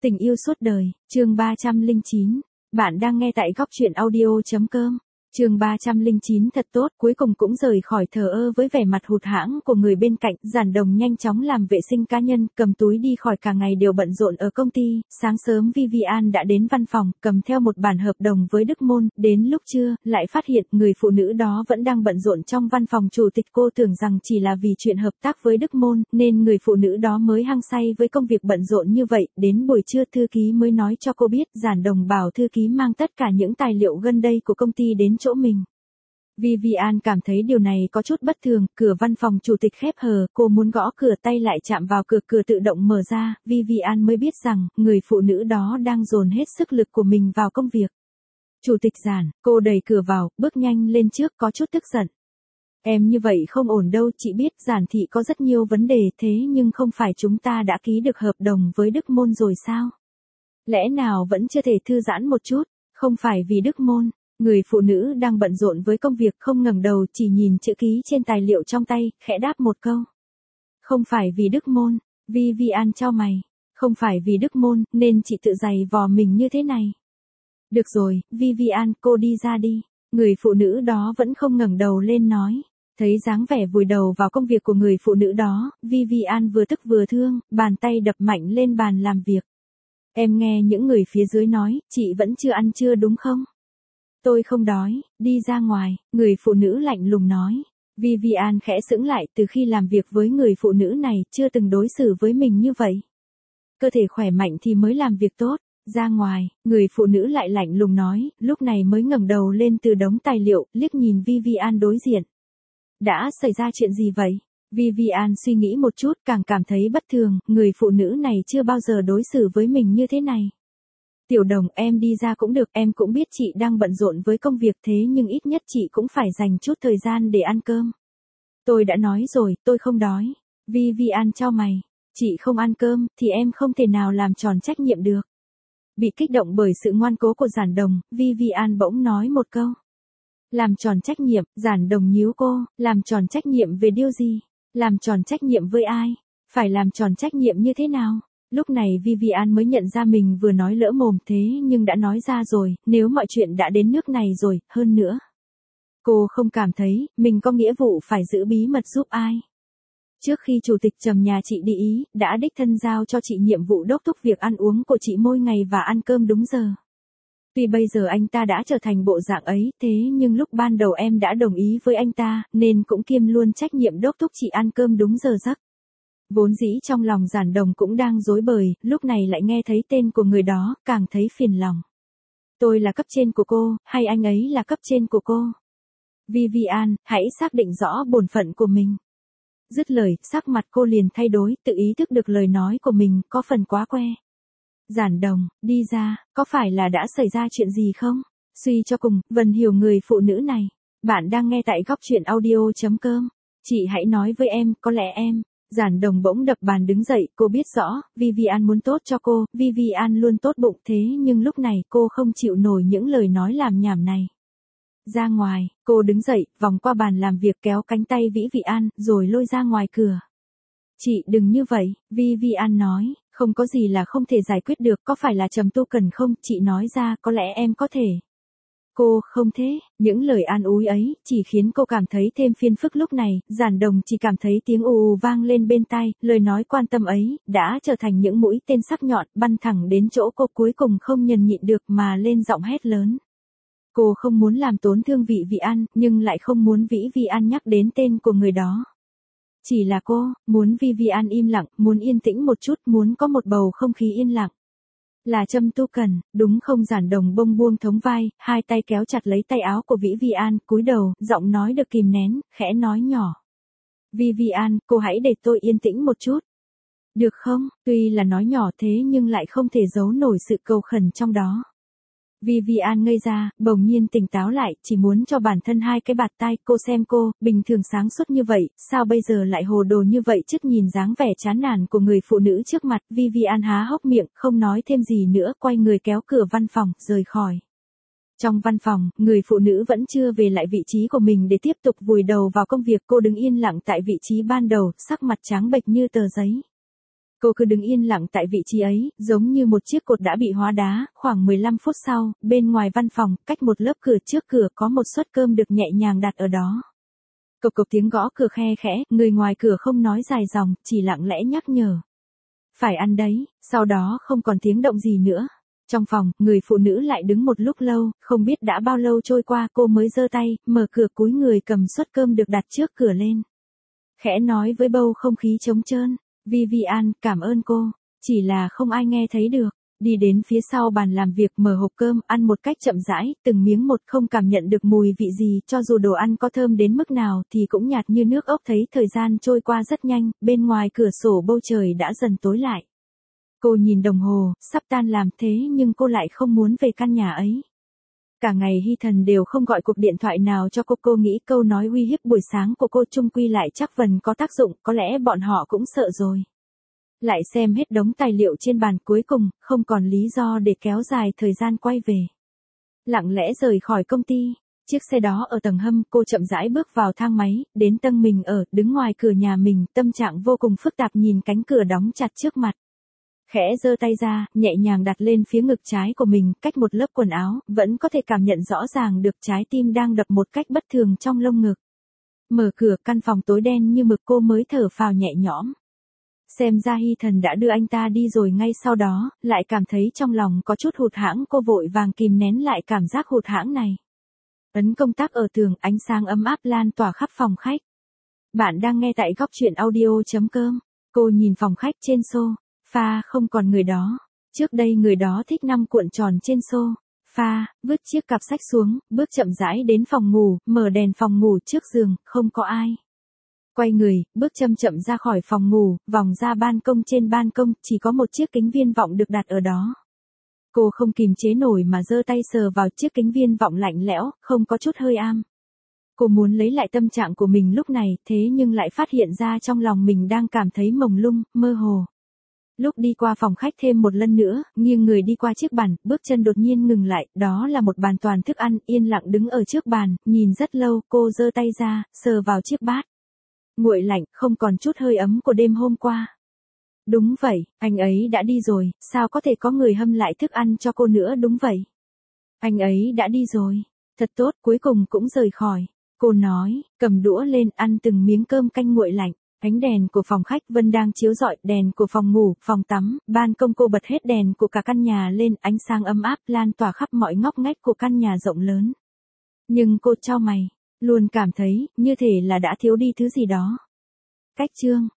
Tình yêu suốt đời, chương 309. Bạn đang nghe tại góc truyện audio.com. Chương 309 thật tốt, cuối cùng cũng rời khỏi thờ ơ với vẻ mặt hụt hẫng của người bên cạnh, Giản Đồng nhanh chóng làm vệ sinh cá nhân, cầm túi đi khỏi, cả ngày đều bận rộn ở công ty. Sáng sớm Vivian đã đến văn phòng, cầm theo một bản hợp đồng với Đức Môn, đến lúc trưa, lại phát hiện người phụ nữ đó vẫn đang bận rộn trong văn phòng chủ tịch. Cô tưởng rằng chỉ là vì chuyện hợp tác với Đức Môn, nên người phụ nữ đó mới hăng say với công việc bận rộn như vậy. Đến buổi trưa thư ký mới nói cho cô biết, Giản Đồng bảo thư ký mang tất cả những tài liệu gần đây của công ty đến chỗ mình. Vivian cảm thấy điều này có chút bất thường, cửa văn phòng chủ tịch khép hờ, cô muốn gõ cửa, tay lại chạm vào cửa, cửa tự động mở ra, Vivian mới biết rằng, người phụ nữ đó đang dồn hết sức lực của mình vào công việc. Chủ tịch Giản, cô đẩy cửa vào, bước nhanh lên trước, có chút tức giận. Em như vậy không ổn đâu, chị biết Giản thị có rất nhiều vấn đề, thế nhưng không phải chúng ta đã ký được hợp đồng với Đức Môn rồi sao? Lẽ nào vẫn chưa thể thư giãn một chút, không phải vì Đức Môn. Người phụ nữ đang bận rộn với công việc không ngẩng đầu, chỉ nhìn chữ ký trên tài liệu trong tay, khẽ đáp một câu. Không phải vì Đức Môn, Vivian chau mày. Không phải vì Đức Môn, nên chị tự giày vò mình như thế này. Được rồi, Vivian, cô đi ra đi. Người phụ nữ đó vẫn không ngẩng đầu lên nói. Thấy dáng vẻ vùi đầu vào công việc của người phụ nữ đó, Vivian vừa tức vừa thương, bàn tay đập mạnh lên bàn làm việc. Em nghe những người phía dưới nói, chị vẫn chưa ăn trưa đúng không? Tôi không đói, đi ra ngoài, người phụ nữ lạnh lùng nói. Vivian khẽ sững lại, từ khi làm việc với người phụ nữ này, chưa từng đối xử với mình như vậy. Cơ thể khỏe mạnh thì mới làm việc tốt, ra ngoài, người phụ nữ lại lạnh lùng nói, lúc này mới ngẩng đầu lên từ đống tài liệu, liếc nhìn Vivian đối diện. Đã xảy ra chuyện gì vậy? Vivian suy nghĩ một chút, càng cảm thấy bất thường, người phụ nữ này chưa bao giờ đối xử với mình như thế này. Tiểu Đồng, em đi ra cũng được, em cũng biết chị đang bận rộn với công việc, thế nhưng ít nhất chị cũng phải dành chút thời gian để ăn cơm. Tôi đã nói rồi, tôi không đói. Vivian chau mày. Chị không ăn cơm, thì em không thể nào làm tròn trách nhiệm được. Bị kích động bởi sự ngoan cố của Giản Đồng, Vivian bỗng nói một câu. Làm tròn trách nhiệm, Giản Đồng nhíu cô, làm tròn trách nhiệm về điều gì? Làm tròn trách nhiệm với ai? Phải làm tròn trách nhiệm như thế nào? Lúc này Vivian mới nhận ra mình vừa nói lỡ mồm, thế nhưng đã nói ra rồi, nếu mọi chuyện đã đến nước này rồi, hơn nữa. Cô không cảm thấy, mình có nghĩa vụ phải giữ bí mật giúp ai. Trước khi chủ tịch Trầm nhà chị đi Ý, đã đích thân giao cho chị nhiệm vụ đốc thúc việc ăn uống của chị mỗi ngày và ăn cơm đúng giờ. Tuy bây giờ anh ta đã trở thành bộ dạng ấy, thế nhưng lúc ban đầu em đã đồng ý với anh ta, nên cũng kiêm luôn trách nhiệm đốc thúc chị ăn cơm đúng giờ giấc. Vốn dĩ trong lòng Giản Đồng cũng đang rối bời, lúc này lại nghe thấy tên của người đó, càng thấy phiền lòng. Tôi là cấp trên của cô, hay anh ấy là cấp trên của cô? Vivian, hãy xác định rõ bổn phận của mình. Dứt lời, sắc mặt cô liền thay đổi, tự ý thức được lời nói của mình có phần quá que. Giản Đồng, đi ra, có phải là đã xảy ra chuyện gì không? Suy cho cùng, Vân hiểu người phụ nữ này. Bạn đang nghe tại góc truyện audio.com. Chị hãy nói với em, có lẽ em. Giản Đồng bỗng đập bàn đứng dậy, cô biết rõ, Vivian muốn tốt cho cô, Vivian luôn tốt bụng, thế nhưng lúc này cô không chịu nổi những lời nói làm nhảm này. Ra ngoài, cô đứng dậy, vòng qua bàn làm việc, kéo cánh tay Vivian, rồi lôi ra ngoài cửa. Chị đừng như vậy, Vivian nói, không có gì là không thể giải quyết được, có phải là Trầm Tu cần không, chị nói ra, có lẽ em có thể. Cô không thế, những lời an ủi ấy, chỉ khiến cô cảm thấy thêm phiền phức. Lúc này, Giản Đồng chỉ cảm thấy tiếng ù ù vang lên bên tai, lời nói quan tâm ấy, đã trở thành những mũi tên sắc nhọn, bắn thẳng đến chỗ cô, cuối cùng không nhẫn nhịn được mà lên giọng hét lớn. Cô không muốn làm tổn thương Vivian, nhưng lại không muốn Vivian nhắc đến tên của người đó. Chỉ là cô, muốn Vivian im lặng, muốn yên tĩnh một chút, muốn có một bầu không khí yên lặng. Là Trầm Tu cần, đúng không? Giản Đồng bông buông thống vai, hai tay kéo chặt lấy tay áo của Vivian, cúi đầu, giọng nói được kìm nén, khẽ nói nhỏ. Vivian, cô hãy để tôi yên tĩnh một chút. Được không? Tuy là nói nhỏ thế nhưng lại không thể giấu nổi sự cầu khẩn trong đó. Vivian ngây ra, bỗng nhiên tỉnh táo lại, chỉ muốn cho bản thân hai cái bạt tai. Cô xem cô, bình thường sáng suốt như vậy, sao bây giờ lại hồ đồ như vậy chứ? Nhìn dáng vẻ chán nản của người phụ nữ trước mặt, Vivian há hốc miệng, không nói thêm gì nữa, quay người kéo cửa văn phòng, rời khỏi. Trong văn phòng, người phụ nữ vẫn chưa về lại vị trí của mình để tiếp tục vùi đầu vào công việc. Cô đứng yên lặng tại vị trí ban đầu, sắc mặt trắng bệch như tờ giấy. Cô cứ đứng yên lặng tại vị trí ấy, giống như một chiếc cột đã bị hóa đá. Khoảng 15 phút sau, bên ngoài văn phòng, cách một lớp cửa trước cửa có một suất cơm được nhẹ nhàng đặt ở đó. Cộc cộc tiếng gõ cửa khe khẽ, người ngoài cửa không nói dài dòng, chỉ lặng lẽ nhắc nhở. Phải ăn đấy, sau đó không còn tiếng động gì nữa. Trong phòng, người phụ nữ lại đứng một lúc lâu, không biết đã bao lâu trôi qua cô mới giơ tay, mở cửa cúi người cầm suất cơm được đặt trước cửa lên. Khẽ nói với bầu không khí trống trơn. Vivian, cảm ơn cô. Chỉ là không ai nghe thấy được. Đi đến phía sau bàn làm việc mở hộp cơm, ăn một cách chậm rãi, từng miếng một không cảm nhận được mùi vị gì, cho dù đồ ăn có thơm đến mức nào thì cũng nhạt như nước ốc. Thấy thời gian trôi qua rất nhanh, bên ngoài cửa sổ bầu trời đã dần tối lại. Cô nhìn đồng hồ, sắp tan làm thế nhưng cô lại không muốn về căn nhà ấy. Cả ngày Hy Thần đều không gọi cuộc điện thoại nào cho cô nghĩ câu nói uy hiếp buổi sáng của cô chung quy lại chắc vần có tác dụng, có lẽ bọn họ cũng sợ rồi. Lại xem hết đống tài liệu trên bàn cuối cùng, không còn lý do để kéo dài thời gian quay về. Lặng lẽ rời khỏi công ty, chiếc xe đó ở tầng hầm, cô chậm rãi bước vào thang máy, đến tầng mình ở, đứng ngoài cửa nhà mình, tâm trạng vô cùng phức tạp nhìn cánh cửa đóng chặt trước mặt. Khẽ giơ tay ra, nhẹ nhàng đặt lên phía ngực trái của mình, cách một lớp quần áo, vẫn có thể cảm nhận rõ ràng được trái tim đang đập một cách bất thường trong lông ngực. Mở cửa, căn phòng tối đen như mực, cô mới thở phào nhẹ nhõm. Xem ra Hy Thần đã đưa anh ta đi rồi. Ngay sau đó, lại cảm thấy trong lòng có chút hụt hẫng, cô vội vàng kìm nén lại cảm giác hụt hẫng này. Ấn công tắc ở tường, ánh sáng ấm áp lan tỏa khắp phòng khách. Bạn đang nghe tại góc truyện audio.com. Cô nhìn phòng khách trên sofa, không còn người đó. Trước đây người đó thích nằm cuộn tròn trên sofa, vứt chiếc cặp sách xuống, bước chậm rãi đến phòng ngủ, mở đèn phòng ngủ trước giường, không có ai. Quay người, bước chậm chậm ra khỏi phòng ngủ, vòng ra ban công. Trên ban công, chỉ có một chiếc kính viễn vọng được đặt ở đó. Cô không kìm chế nổi mà giơ tay sờ vào chiếc kính viễn vọng lạnh lẽo, không có chút hơi am. Cô muốn lấy lại tâm trạng của mình lúc này, thế nhưng lại phát hiện ra trong lòng mình đang cảm thấy mông lung, mơ hồ. Lúc đi qua phòng khách thêm một lần nữa, nghiêng người đi qua chiếc bàn, bước chân đột nhiên ngừng lại, đó là một bàn toàn thức ăn, yên lặng đứng ở trước bàn, nhìn rất lâu, cô giơ tay ra, sờ vào chiếc bát. Nguội lạnh, không còn chút hơi ấm của đêm hôm qua. Đúng vậy, anh ấy đã đi rồi, sao có thể có người hâm lại thức ăn cho cô nữa. Đúng vậy. Anh ấy đã đi rồi. Thật tốt, cuối cùng cũng rời khỏi. Cô nói, cầm đũa lên ăn từng miếng cơm canh nguội lạnh. Ánh đèn của phòng khách vẫn đang chiếu rọi, đèn của phòng ngủ, phòng tắm, ban công. Cô bật hết đèn của cả căn nhà lên, ánh sáng ấm áp lan tỏa khắp mọi ngóc ngách của căn nhà rộng lớn. Nhưng cô chau mày, luôn cảm thấy như thể là đã thiếu đi thứ gì đó. Cách chương